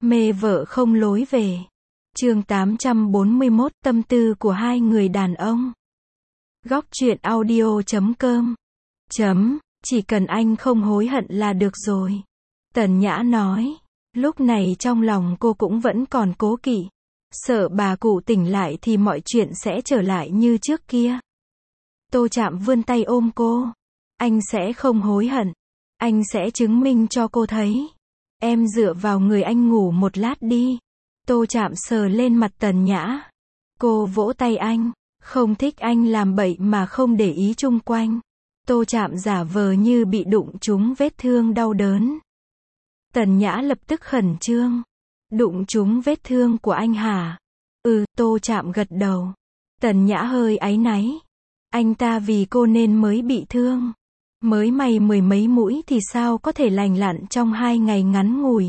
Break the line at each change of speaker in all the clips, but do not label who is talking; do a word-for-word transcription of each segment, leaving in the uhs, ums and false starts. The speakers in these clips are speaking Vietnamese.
Mê vợ không lối về. Chương tám trăm bốn mươi mốt, tâm tư của hai người đàn ông. Góc truyện audio chấm com. Chấm, chỉ cần anh không hối hận là được rồi. Tần Nhã nói. Lúc này trong lòng cô cũng vẫn còn cố kỵ. Sợ bà cụ tỉnh lại thì mọi chuyện sẽ trở lại như trước kia. Tô Trạm vươn tay ôm cô. Anh sẽ không hối hận. Anh sẽ chứng minh cho cô thấy. Em dựa vào người anh ngủ một lát đi. Tô Trạm sờ lên mặt Tần Nhã. Cô vỗ tay anh. Không thích anh làm bậy mà không để ý chung quanh. Tô Trạm giả vờ như bị đụng trúng vết thương đau đớn. Tần Nhã lập tức khẩn trương. Đụng trúng vết thương của anh hả? Ừ, Tô Trạm gật đầu. Tần Nhã hơi áy náy. Anh ta vì cô nên mới bị thương. Mới may mười mấy mũi thì sao có thể lành lặn trong hai ngày ngắn ngủi.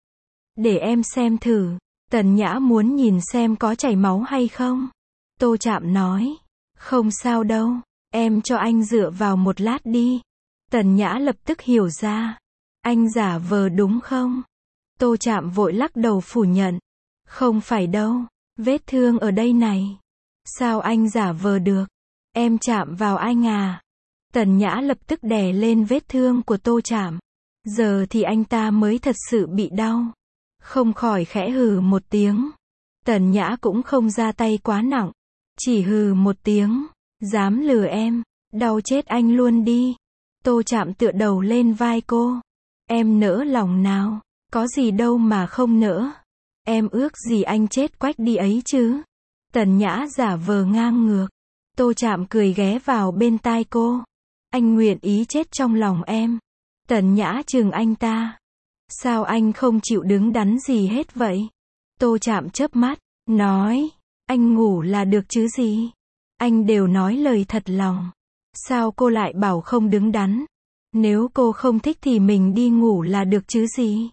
Để em xem thử. Tần Nhã muốn nhìn xem có chảy máu hay không. Tô Trạm nói. Không sao đâu. Em cho anh dựa vào một lát đi. Tần Nhã lập tức hiểu ra. Anh giả vờ đúng không? Tô Trạm vội lắc đầu phủ nhận. Không phải đâu. Vết thương ở đây này. Sao anh giả vờ được? Em chạm vào anh à? Tần Nhã lập tức đè lên vết thương của Tô Trạm. Giờ thì anh ta mới thật sự bị đau. Không khỏi khẽ hừ một tiếng. Tần Nhã cũng không ra tay quá nặng. Chỉ hừ một tiếng. Dám lừa em. Đau chết anh luôn đi. Tô Trạm tựa đầu lên vai cô. Em nỡ lòng nào. Có gì đâu mà không nỡ. Em ước gì anh chết quách đi ấy chứ. Tần Nhã giả vờ ngang ngược. Tô Trạm cười ghé vào bên tai cô. Anh nguyện ý chết trong lòng em. Tần Nhã trừng anh ta. Sao anh không chịu đứng đắn gì hết vậy? Tô Trạm chớp mắt, nói. Anh ngủ là được chứ gì? Anh đều nói lời thật lòng. Sao cô lại bảo không đứng đắn? Nếu cô không thích thì mình đi ngủ là được chứ gì?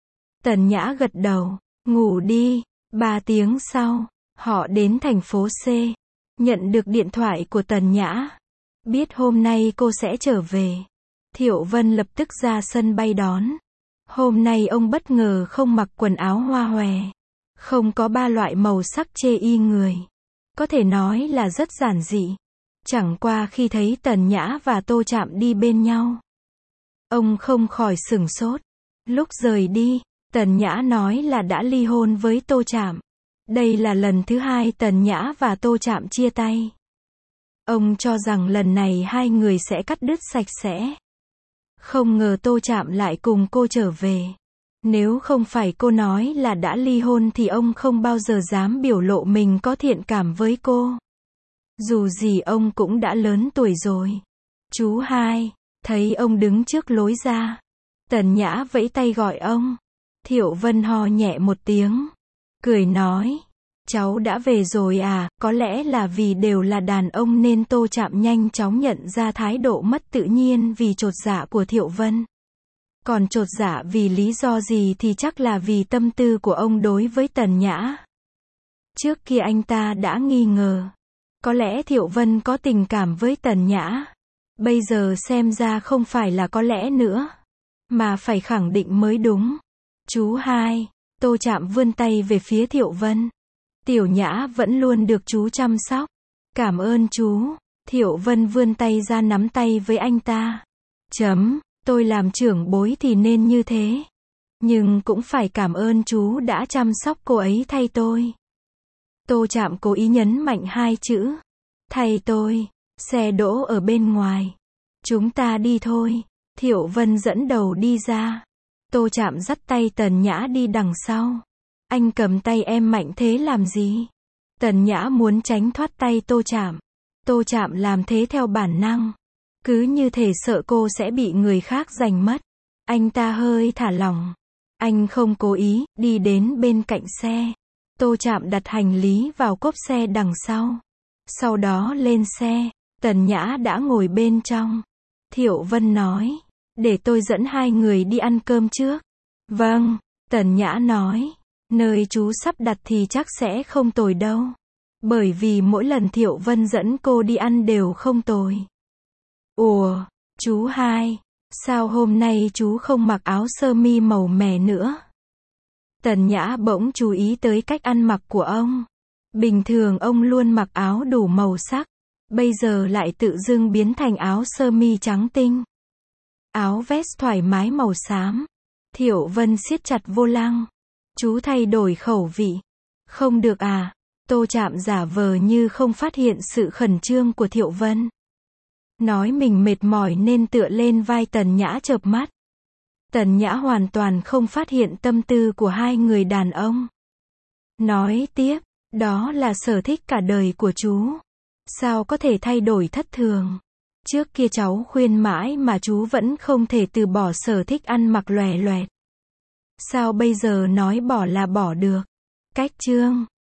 Tần Nhã gật đầu. Ngủ đi. Ba tiếng sau, họ đến thành phố C. Nhận được điện thoại của Tần Nhã. Biết hôm nay cô sẽ trở về. Thiệu Vân lập tức ra sân bay đón. Hôm nay ông bất ngờ không mặc quần áo hoa hòe. Không có ba loại màu sắc chê y người. Có thể nói là rất giản dị. Chẳng qua khi thấy Tần Nhã và Tô Trạm đi bên nhau. Ông không khỏi sửng sốt. Lúc rời đi, Tần Nhã nói là đã ly hôn với Tô Trạm. Đây là lần thứ hai Tần Nhã và Tô Trạm chia tay. Ông cho rằng lần này hai người sẽ cắt đứt sạch sẽ. Không ngờ Tô Trạm lại cùng cô trở về. Nếu không phải cô nói là đã ly hôn thì ông không bao giờ dám biểu lộ mình có thiện cảm với cô. Dù gì ông cũng đã lớn tuổi rồi. Chú hai, thấy ông đứng trước lối ra. Tần Nhã vẫy tay gọi ông. Thiệu Vân ho nhẹ một tiếng. Cười nói. Cháu đã về rồi à, có lẽ là vì đều là đàn ông nên Tô Trạm nhanh chóng nhận ra thái độ mất tự nhiên vì chột dạ của Thiệu Vân. Còn chột dạ vì lý do gì thì chắc là vì tâm tư của ông đối với Tần Nhã. Trước kia anh ta đã nghi ngờ. Có lẽ Thiệu Vân có tình cảm với Tần Nhã. Bây giờ xem ra không phải là có lẽ nữa. Mà phải khẳng định mới đúng. Chú hai, Tô Trạm vươn tay về phía Thiệu Vân. Tiểu Nhã vẫn luôn được chú chăm sóc. Cảm ơn chú. Thiệu Vân vươn tay ra nắm tay với anh ta. Chấm, tôi làm trưởng bối thì nên như thế. Nhưng cũng phải cảm ơn chú đã chăm sóc cô ấy thay tôi. Tô Trạm cố ý nhấn mạnh hai chữ. Thay tôi. Xe đỗ ở bên ngoài. Chúng ta đi thôi. Thiệu Vân dẫn đầu đi ra. Tô Trạm dắt tay Tần Nhã đi đằng sau. Anh cầm tay em mạnh thế làm gì? Tần Nhã muốn tránh thoát tay Tô Trạm. Tô Trạm làm thế theo bản năng. Cứ như thể sợ cô sẽ bị người khác giành mất. Anh ta hơi thả lỏng. Anh không cố ý, đi đến bên cạnh xe. Tô Trạm đặt hành lý vào cốp xe đằng sau. Sau đó lên xe. Tần Nhã đã ngồi bên trong. Thiệu Vân nói. Để tôi dẫn hai người đi ăn cơm trước. Vâng, Tần Nhã nói. Nơi chú sắp đặt thì chắc sẽ không tồi đâu. Bởi vì mỗi lần Thiệu Vân dẫn cô đi ăn đều không tồi. Ủa, chú hai, sao hôm nay chú không mặc áo sơ mi màu mè nữa? Tần Nhã bỗng chú ý tới cách ăn mặc của ông. Bình thường ông luôn mặc áo đủ màu sắc, bây giờ lại tự dưng biến thành áo sơ mi trắng tinh. Áo vest thoải mái màu xám. Thiệu Vân siết chặt vô lăng. Chú thay đổi khẩu vị. Không được à? Tô Trạm giả vờ như không phát hiện sự khẩn trương của Thiệu Vân. Nói mình mệt mỏi nên tựa lên vai Tần Nhã chợp mắt. Tần Nhã hoàn toàn không phát hiện tâm tư của hai người đàn ông. Nói tiếp, đó là sở thích cả đời của chú. Sao có thể thay đổi thất thường? Trước kia cháu khuyên mãi mà chú vẫn không thể từ bỏ sở thích ăn mặc lòe loẹt. Sao bây giờ nói bỏ là bỏ được? Cách chương